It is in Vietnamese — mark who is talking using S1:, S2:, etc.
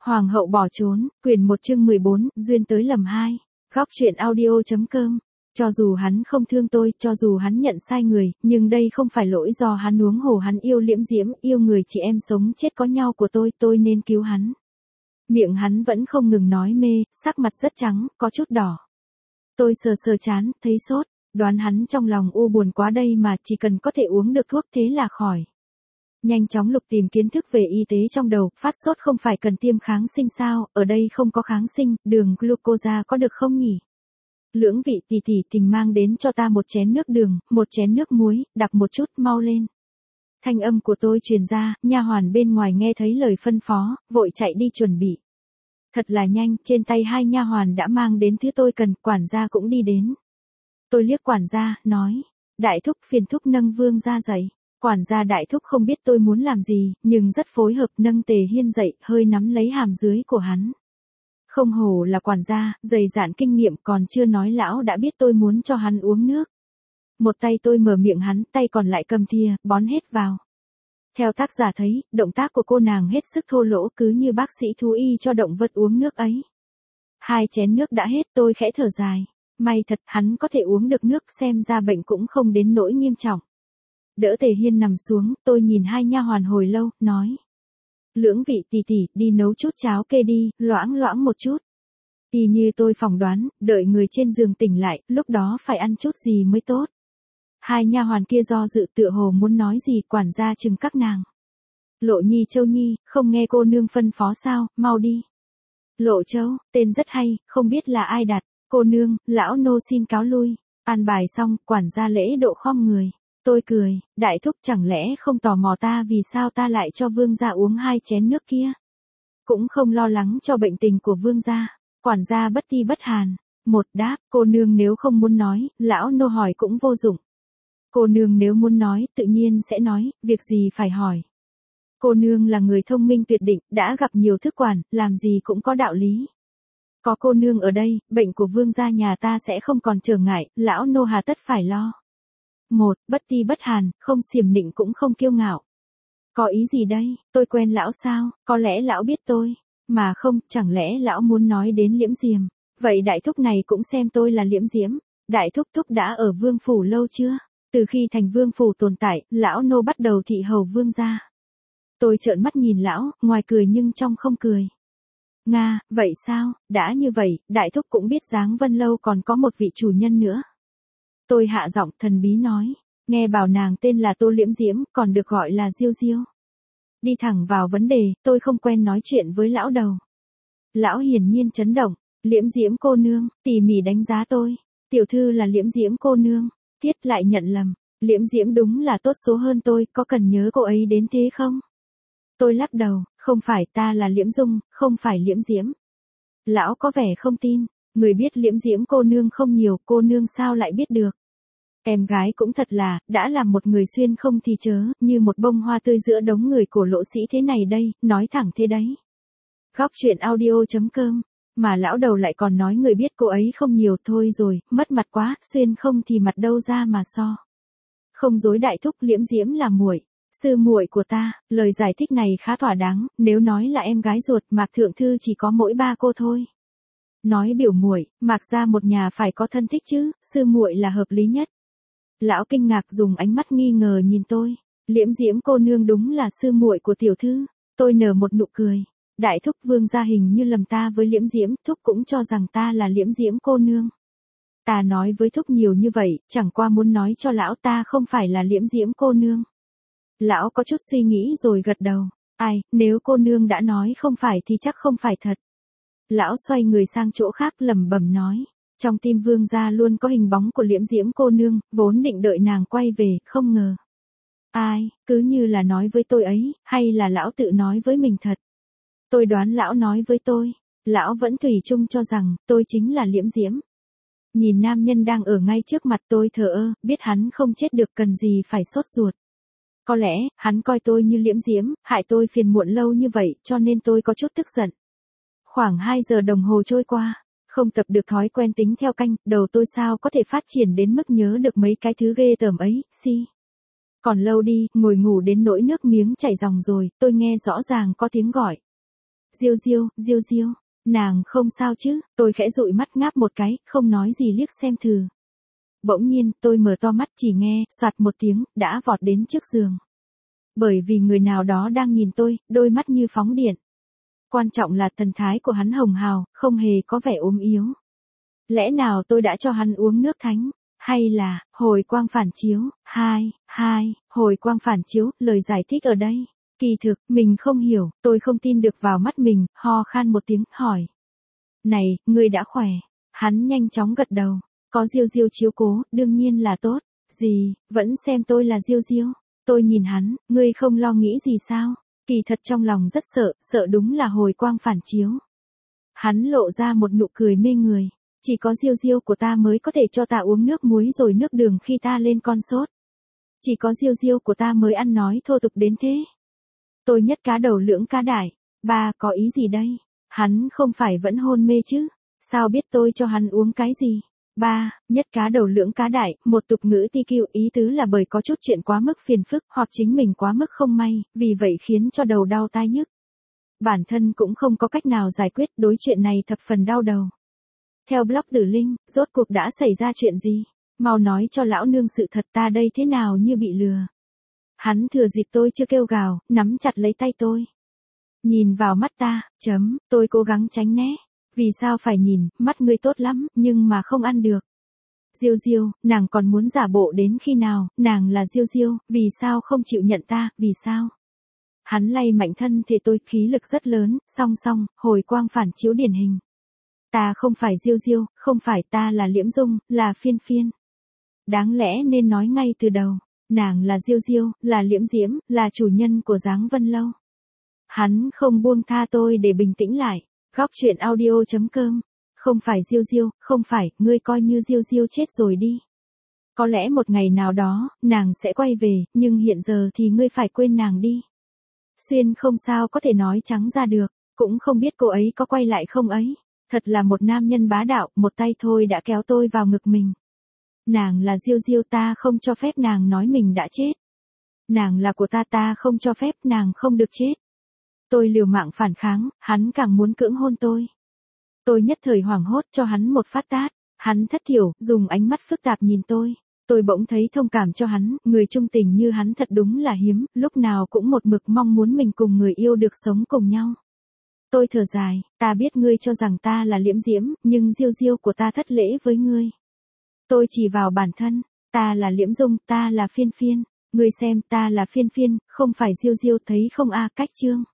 S1: Hoàng hậu bỏ trốn, quyển 1 chương 14, duyên tới lầm 2. Góc truyện audio.com. Cho dù hắn không thương tôi, cho dù hắn nhận sai người, nhưng đây không phải lỗi do hắn, huống hồ hắn yêu Liễm Diễm, yêu người chị em sống chết có nhau của tôi nên cứu hắn. Miệng hắn vẫn không ngừng nói mê, sắc mặt rất trắng, có chút đỏ. Tôi sờ sờ trán, thấy sốt, đoán hắn trong lòng u buồn quá đây mà, chỉ cần có thể uống được thuốc thế là khỏi. Nhanh chóng lục tìm kiến thức về y tế trong đầu, phát sốt không phải cần tiêm kháng sinh sao, ở đây không có kháng sinh, đường glucose có được không nhỉ? Lưỡng vị tỷ tỷ tình mang đến cho ta một chén nước đường, một chén nước muối, đặc một chút, mau lên. Thanh âm của tôi truyền ra, nha hoàn bên ngoài nghe thấy lời phân phó, vội chạy đi chuẩn bị. Thật là nhanh, trên tay hai nha hoàn đã mang đến thứ tôi cần, quản gia cũng đi đến. Tôi liếc quản gia, nói, đại thúc phiền thúc nâng Vương gia dậy. Quản gia đại thúc không biết tôi muốn làm gì, nhưng rất phối hợp nâng Tề Hiên dậy, hơi nắm lấy hàm dưới của hắn. Không hổ là quản gia, dày dạn kinh nghiệm, còn chưa nói lão đã biết tôi muốn cho hắn uống nước. Một tay tôi mở miệng hắn, tay còn lại cầm thìa, bón hết vào. Theo tác giả thấy, động tác của cô nàng hết sức thô lỗ, cứ như bác sĩ thú y cho động vật uống nước ấy. 2 chén nước đã hết, tôi khẽ thở dài. May thật, hắn có thể uống được nước, xem ra bệnh cũng không đến nỗi nghiêm trọng. Đỡ Tề Hiên nằm xuống, tôi nhìn hai nha hoàn hồi lâu, nói. Lưỡng vị tỷ tỷ, đi nấu chút cháo kê đi, loãng loãng một chút. Y như tôi phỏng đoán, đợi người trên giường tỉnh lại, lúc đó phải ăn chút gì mới tốt. Hai nha hoàn kia do dự tựa hồ muốn nói gì, quản gia chừng các nàng. Lộ Nhi Châu Nhi, không nghe cô nương phân phó sao, mau đi. Lộ Châu, tên rất hay, không biết là ai đặt. Cô nương, lão nô xin cáo lui. An bài xong, quản gia lễ độ khom người. Tôi cười, đại thúc chẳng lẽ không tò mò ta vì sao ta lại cho Vương gia uống 2 chén nước kia. Cũng không lo lắng cho bệnh tình của Vương gia. Quản gia bất ti bất hàn. Một đáp, cô nương nếu không muốn nói, lão nô hỏi cũng vô dụng. Cô nương nếu muốn nói, tự nhiên sẽ nói, việc gì phải hỏi. Cô nương là người thông minh tuyệt định, đã gặp nhiều thức quản, làm gì cũng có đạo lý. Có cô nương ở đây, bệnh của Vương gia nhà ta sẽ không còn trở ngại, lão nô hà tất phải lo. Một, bất ti bất hàn, không xiểm nịnh cũng không kiêu ngạo. Có ý gì đây, tôi quen lão sao, có lẽ lão biết tôi. Mà không, chẳng lẽ lão muốn nói đến Liễm Diễm. Vậy đại thúc này cũng xem tôi là Liễm Diễm. Đại thúc thúc đã ở vương phủ lâu chưa? Từ khi thành vương phủ tồn tại, lão nô bắt đầu thị hầu Vương gia. Tôi trợn mắt nhìn lão, ngoài cười nhưng trong không cười. Nga, vậy sao, đã như vậy, đại thúc cũng biết Giáng Vân Lâu còn có một vị chủ nhân nữa. Tôi hạ giọng thần bí nói, nghe bảo nàng tên là Tô Liễm Diễm, còn được gọi là Diêu Diêu. Đi thẳng vào vấn đề, tôi không quen nói chuyện với lão đầu. Lão hiển nhiên chấn động, Liễm Diễm cô nương, tỉ mỉ đánh giá tôi. Tiểu thư là Liễm Diễm cô nương, Tiết lại nhận lầm, Liễm Diễm đúng là tốt số hơn tôi, có cần nhớ cô ấy đến thế không? Tôi lắc đầu, không phải, ta là Liễm Dung, không phải Liễm Diễm. Lão có vẻ không tin, người biết Liễm Diễm cô nương không nhiều, cô nương sao lại biết được? Em gái cũng thật là, đã làm một người xuyên không thì chớ, như một bông hoa tươi giữa đống người cổ lỗ sĩ thế này đây, nói thẳng thế đấy. Góc truyện audio.com, mà lão đầu lại còn nói người biết cô ấy không nhiều, thôi rồi, mất mặt quá, xuyên không thì mặt đâu ra mà so. Không dối đại thúc, Liễm Diễm là muội, sư muội của ta. Lời giải thích này khá thỏa đáng, nếu nói là em gái ruột, Mạc thượng thư chỉ có mỗi 3 cô thôi. Nói biểu muội, Mạc gia một nhà phải có thân thích chứ, sư muội là hợp lý nhất. Lão kinh ngạc dùng ánh mắt nghi ngờ nhìn tôi. Liễm Diễm cô nương đúng là sư muội của tiểu thư. Tôi nở một nụ cười. Đại thúc Vương gia hình như lầm ta với Liễm Diễm, thúc cũng cho rằng ta là Liễm Diễm cô nương. Ta nói với thúc nhiều như vậy, chẳng qua muốn nói cho lão ta không phải là Liễm Diễm cô nương. Lão có chút suy nghĩ rồi gật đầu. Ai, nếu cô nương đã nói không phải thì chắc không phải thật. Lão xoay người sang chỗ khác lẩm bẩm nói. Trong tim Vương gia luôn có hình bóng của Liễm Diễm cô nương, vốn định đợi nàng quay về, không ngờ. Ai, cứ như là nói với tôi ấy, hay là lão tự nói với mình thật. Tôi đoán lão nói với tôi. Lão vẫn thủy chung cho rằng, tôi chính là Liễm Diễm. Nhìn nam nhân đang ở ngay trước mặt tôi thờ ơ, biết hắn không chết được cần gì phải sốt ruột. Có lẽ, hắn coi tôi như Liễm Diễm, hại tôi phiền muộn lâu như vậy, cho nên tôi có chút tức giận. Khoảng 2 giờ đồng hồ trôi qua, không tập được thói quen tính theo canh, đầu tôi sao có thể phát triển đến mức nhớ được mấy cái thứ ghê tởm ấy, Còn lâu đi, ngồi ngủ đến nỗi nước miếng chảy ròng rồi, tôi nghe rõ ràng có tiếng gọi. Diêu Diêu, Diêu Diêu, nàng không sao chứ? Tôi khẽ dụi mắt ngáp một cái, không nói gì liếc xem thử. Bỗng nhiên, tôi mở to mắt chỉ nghe, soạt một tiếng, đã vọt đến trước giường. Bởi vì người nào đó đang nhìn tôi, đôi mắt như phóng điện. Quan trọng là thần thái của hắn hồng hào, không hề có vẻ ốm yếu. Lẽ nào tôi đã cho hắn uống nước thánh? Hay là, hồi quang phản chiếu, hồi quang phản chiếu, lời giải thích ở đây. Kỳ thực, mình không hiểu, tôi không tin được vào mắt mình, ho khan một tiếng, hỏi. Này, ngươi đã khỏe. Hắn nhanh chóng gật đầu. Có Diêu Diêu chiếu cố, đương nhiên là tốt. Gì, vẫn xem tôi là Diêu Diêu. Tôi nhìn hắn, ngươi không lo nghĩ gì sao? Kỳ thật trong lòng rất sợ, sợ đúng là hồi quang phản chiếu. Hắn lộ ra một nụ cười mê người. Chỉ có Diêu Diêu của ta mới có thể cho ta uống nước muối rồi nước đường khi ta lên con sốt. Chỉ có Diêu Diêu của ta mới ăn nói thô tục đến thế. Tôi nhất cá đầu lưỡng cá đại. Ba có ý gì đây? Hắn không phải vẫn hôn mê chứ? Sao biết tôi cho hắn uống cái gì? Ba, nhất cá đầu lưỡng cá đại, một tục ngữ TQ ý tứ là bởi có chút chuyện quá mức phiền phức hoặc chính mình quá mức không may, vì vậy khiến cho đầu đau tai nhức. Bản thân cũng không có cách nào giải quyết đối chuyện này thập phần đau đầu. Theo blog Tử Linh, rốt cuộc đã xảy ra chuyện gì? Mau nói cho lão nương sự thật ta đây thế nào như bị lừa. Hắn thừa dịp tôi chưa kêu gào, nắm chặt lấy tay tôi. Nhìn vào mắt ta, tôi cố gắng tránh né. Vì sao phải nhìn, mắt ngươi tốt lắm, nhưng mà không ăn được. Diêu Diêu, nàng còn muốn giả bộ đến khi nào, nàng là Diêu Diêu, vì sao không chịu nhận ta, vì sao? Hắn lay mạnh thân thể tôi, khí lực rất lớn, song song, hồi quang phản chiếu điển hình. Ta không phải Diêu Diêu, không phải, ta là Liễm Dung, là Phiên Phiên. Đáng lẽ nên nói ngay từ đầu, nàng là Diêu Diêu, là Liễm Diễm, là chủ nhân của Giáng Vân Lâu. Hắn không buông tha tôi để bình tĩnh lại. Góc truyện audio.com. Không phải Diêu Diêu, không phải, ngươi coi như Diêu Diêu chết rồi đi. Có lẽ một ngày nào đó, nàng sẽ quay về, nhưng hiện giờ thì ngươi phải quên nàng đi. Xuyên không sao có thể nói trắng ra được, cũng không biết cô ấy có quay lại không ấy. Thật là một nam nhân bá đạo, một tay thôi đã kéo tôi vào ngực mình. Nàng là Diêu Diêu, ta không cho phép nàng nói mình đã chết. Nàng là của ta, ta không cho phép nàng không được chết. Tôi liều mạng phản kháng, hắn càng muốn cưỡng hôn tôi. Tôi nhất thời hoảng hốt cho hắn một phát tát, hắn thất thiểu, dùng ánh mắt phức tạp nhìn tôi. Tôi bỗng thấy thông cảm cho hắn, người trung tình như hắn thật đúng là hiếm, lúc nào cũng một mực mong muốn mình cùng người yêu được sống cùng nhau. Tôi thở dài, ta biết ngươi cho rằng ta là Liễm Diễm, nhưng Diêu Diêu của ta thất lễ với ngươi. Tôi chỉ vào bản thân, ta là Liễm Dung, ta là Phiên Phiên. Ngươi xem, ta là Phiên Phiên, không phải Diêu Diêu, thấy không a, cách chương.